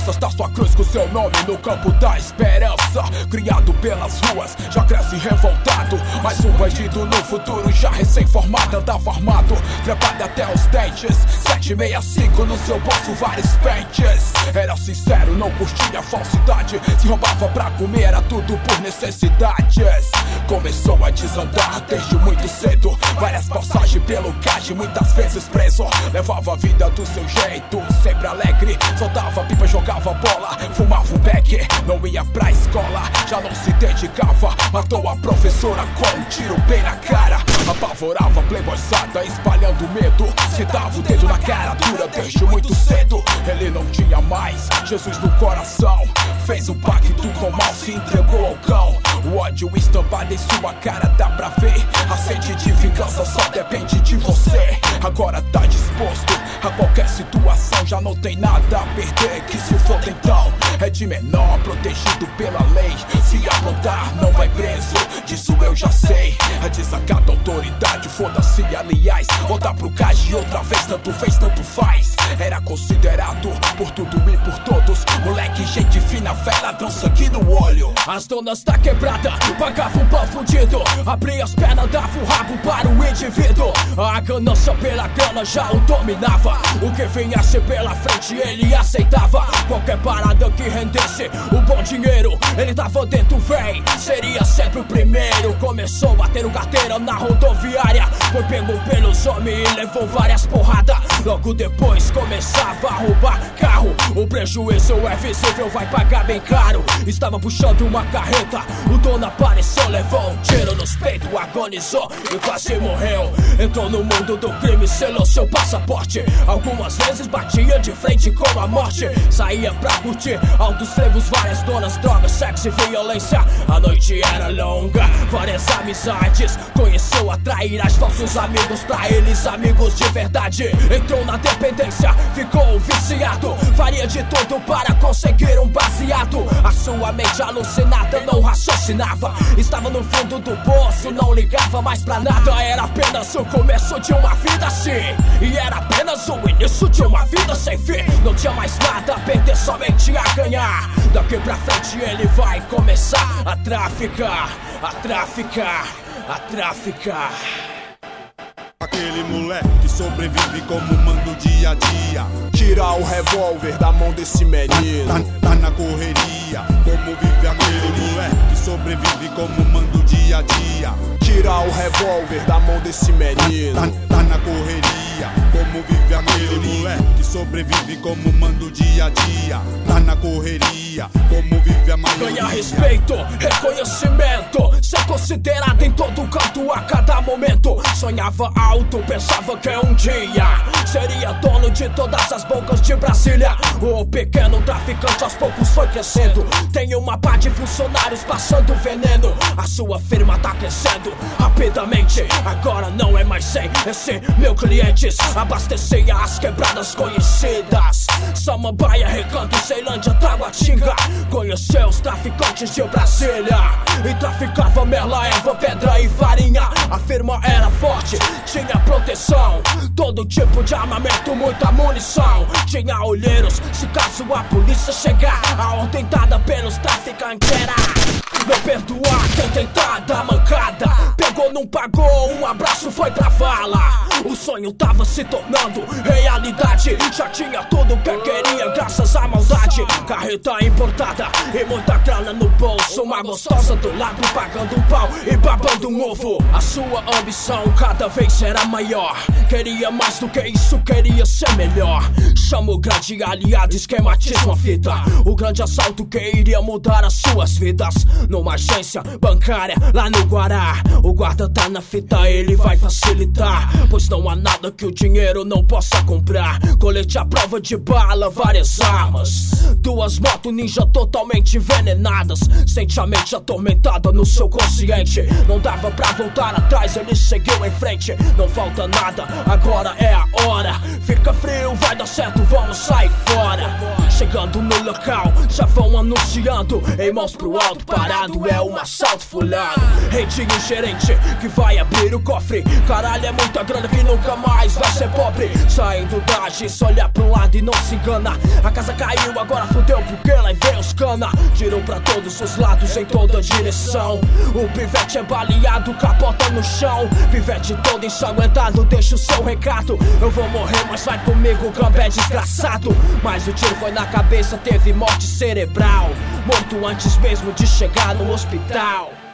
costas da sua cruz com seu nome no campo da esperança. Criado pelas ruas, já cresce revoltado, mas um bandido no futuro já recém-formado. Andava armado, trepado até os dentes, 765 no seu bolso, vários pentes. Era sincero, não curtia falsidade, se roubava pra comer, era tudo por necessidades. Começou a desandar desde muito cedo, várias passagens pelo cage, muitas vezes preso. Levava a vida do seu jeito, sempre alegre, soltava pipa, jogava bola, fumava um beck, não ia pra escola, já não se dedicava, matou a professora com um tiro bem na cara. Apavorava playboyzada, espalhando medo, se dava o dedo na cara dura desde muito cedo. Ele não tinha mais Jesus no coração, fez um pacto com o mal, se entregou ao cão. O ódio estampado em sua cara dá pra ver, a sede de vingança só depende de você. Agora tá disposto a qualquer situação, já não tem nada a perder, que se foda então. É de menor, protegido pela lei, se aprontar não vai preso, disso eu já sei. É desacata a autoridade, foda-se aliás, voltar pro cage outra vez, tanto fez, tanto faz. Era considerado por tudo e por todos, moleque gente fina, fé, ladrão, sangue no olho. As donas da quebrada pagavam um pão fudido, abria as pernas, dava o rabo para o indivíduo. A ganância pela grana já o dominava, o que vinha-se pela frente ele aceitava. Qualquer parada que rendesse o bom dinheiro, ele tava dentro, véi, seria sempre o primeiro. Começou batendo carteira na rodoviária, foi pego pelos homens e levou várias porradas. Logo depois começava a roubar carro, o prejuízo é visível, vai pagar bem caro. Estava puxando uma carreta, o dono apareceu, levou um tiro nos peitos, agonizou e quase morreu. Entrou no mundo do crime, selou seu passaporte, algumas vezes batia de frente com a morte. Saía pra curtir altos frevos, várias donas, drogas, sexo e violência. A noite era longa, várias amizades, conheceu a trairagem, falsos amigos, pra eles amigos de verdade. Entrou na dependência, ficou viciado, faria de tudo para conseguir um baseado. A sua mente alucinada não raciocinava, estava no fundo do poço, não ligava mais pra nada. Era apenas o começo de uma vida assim, e era apenas o início de uma vida sem fim. Não tinha mais nada a perder, somente a ganhar. Daqui pra frente ele vai começar a traficar, a traficar, a traficar. Aquele moleque que sobrevive como manda o dia a dia, tira o revólver da mão desse menino. Tá na correria, como vive aquele moleque que sobrevive como manda o dia a dia. Tira o revólver da mão desse menino. Tá na correria, como vive aquele moleque que sobrevive como manda o dia a dia. Tá na correria, como vive a maioria. Ganha respeito, reconhecimento, ser considerado em todo canto a cada momento. Sonhava alto, pensava que um dia seria dono de todas as bocas de Brasília. O pequeno traficante aos poucos foi crescendo, tem uma pá de funcionários passando veneno. A sua firma tá crescendo rapidamente, agora não é mais 100, é 100 mil clientes. Abastecia as quebradas conhecidas, Samambaia, Recanto, Ceilândia, Taguatinga. Conheceu os traficantes de Brasília e traficava merla, erva, pedra e farinha. A firma era forte, tinha proteção, todo tipo de armamento, muita munição. Tinha olheiros, se caso a polícia chegar. A ordem dada pelos traficantes era não perdoar quem tentar dar mancada. Pegou, não pagou, um abraço foi pra vala. O sonho tava se tornando realidade, já tinha tudo que queria graças à maldade. Carreta importada e muita grana no bolso, uma gostosa do lado pagando um pau e babando um ovo. A sua ambição cada vez era maior, queria mais do que isso, queria ser melhor. Chama o grande aliado, esquematismo a fita, o grande assalto que iria mudar as suas vidas. Numa agência bancária lá no Guará, o guarda tá na fita, ele vai facilitar, pois não há nada que o dinheiro não possa comprar. Colete à prova de bala, várias armas, duas motos ninja totalmente envenenadas. Sente a mente atormentada no seu consciente, não dava pra voltar atrás, ele seguiu em frente. Não falta nada, agora é a hora. Fica frio, vai dar certo, vamos sair fora. Chegando no local, já vão anunciando, em mãos pro alto, parado é um assalto fulano. Reitinho gerente, que que vai abrir o cofre. Caralho, é muita grana que nunca mais vai ser pobre. Saindo da agência, olha pra um lado e não se engana. A casa caiu, agora fudeu porque lá vem os cana. Girou pra todos os lados, em toda direção. O pivete é baleado, capota no chão. Pivete todo ensanguentado, deixa o seu recado. Eu vou morrer, mas vai comigo, Gambé desgraçado. Mas o tiro foi na cabeça, teve morte cerebral. Morto antes mesmo de chegar no hospital.